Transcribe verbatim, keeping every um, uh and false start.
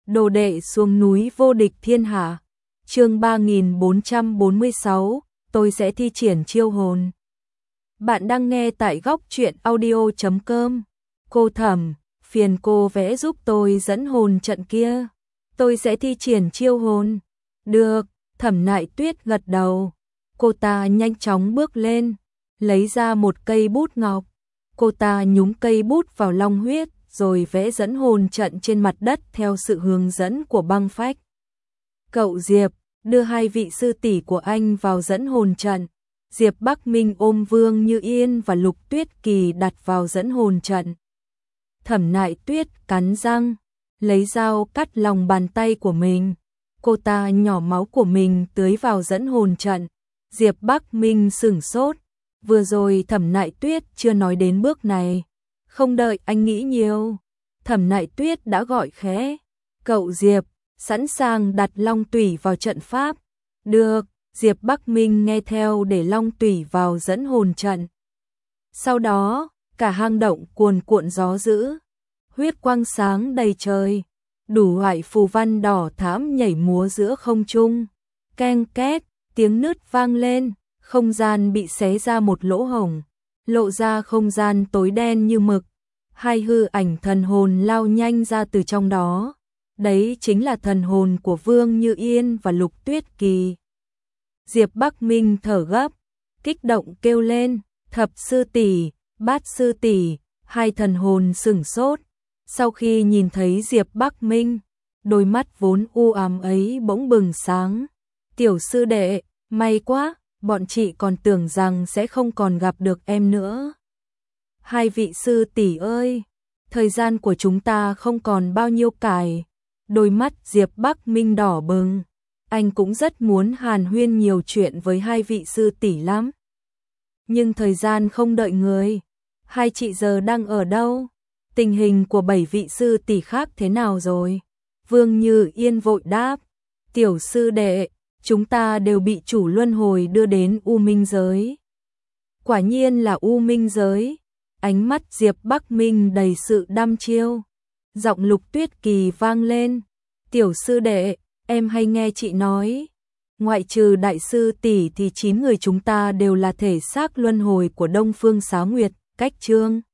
Đồ đệ xuống núi vô địch thiên hạ. Chương ba nghìn bốn trăm bốn mươi sáu, tôi sẽ thi triển chiêu hồn. Bạn đang nghe tại góc truyện audio chấm com. Cô Thẩm, phiền cô vẽ giúp tôi dẫn hồn trận kia. Tôi sẽ thi triển chiêu hồn. Được, Thẩm Nại Tuyết gật đầu. Cô ta nhanh chóng bước lên, lấy ra một cây bút ngọc. Cô ta nhúng cây bút vào long huyết, rồi vẽ dẫn hồn trận trên mặt đất theo sự hướng dẫn của băng phách. Cậu Diệp, đưa hai vị sư tỷ của anh vào dẫn hồn trận. Diệp Bắc Minh ôm Vương Như Yên và Lục Tuyết Kỳ đặt vào dẫn hồn trận. Thẩm Nại Tuyết cắn răng, lấy dao cắt lòng bàn tay của mình. Cô ta nhỏ máu của mình tưới vào dẫn hồn trận. Diệp Bắc Minh sửng sốt. Vừa rồi Thẩm Nại Tuyết chưa nói đến bước này. Không đợi anh nghĩ nhiều, Thẩm Nại Tuyết đã gọi khẽ. Cậu Diệp, sẵn sàng đặt long tủy vào trận pháp. Được, Diệp Bắc Minh nghe theo để long tủy vào dẫn hồn trận. Sau đó, cả hang động cuồn cuộn gió dữ. Huyết quang sáng đầy trời. Đủ loại phù văn đỏ thẫm nhảy múa giữa không trung. Keng két, tiếng nứt vang lên. Không gian bị xé ra một lỗ hổng, lộ ra không gian tối đen như mực. Hai hư ảnh thần hồn lao nhanh ra từ trong đó. Đấy chính là thần hồn của Vương Như Yên và Lục Tuyết Kỳ. Diệp Bắc Minh thở gấp, kích động kêu lên, Thập sư tỷ, Bát sư tỷ. Hai thần hồn sửng sốt. Sau khi nhìn thấy Diệp Bắc Minh, đôi mắt vốn u ám ấy bỗng bừng sáng. Tiểu sư đệ, may quá. Bọn chị còn tưởng rằng sẽ không còn gặp được em nữa. Hai vị sư tỷ ơi, thời gian của chúng ta không còn bao nhiêu cải. Đôi mắt Diệp Bắc Minh đỏ bừng. Anh cũng rất muốn hàn huyên nhiều chuyện với hai vị sư tỷ lắm. Nhưng thời gian không đợi người. Hai chị giờ đang ở đâu? Tình hình của bảy vị sư tỷ khác thế nào rồi? Vương Như Yên vội đáp. Tiểu sư đệ, chúng ta đều bị chủ luân hồi đưa đến U Minh giới. Quả nhiên là U Minh giới. Ánh mắt Diệp Bắc Minh đầy sự đăm chiêu. Giọng Lục Tuyết Kỳ vang lên. Tiểu sư đệ, em hay nghe chị nói. Ngoại trừ đại sư tỷ thì chín người chúng ta đều là thể xác luân hồi của Đông Phương Xá Nguyệt, Cách Trương.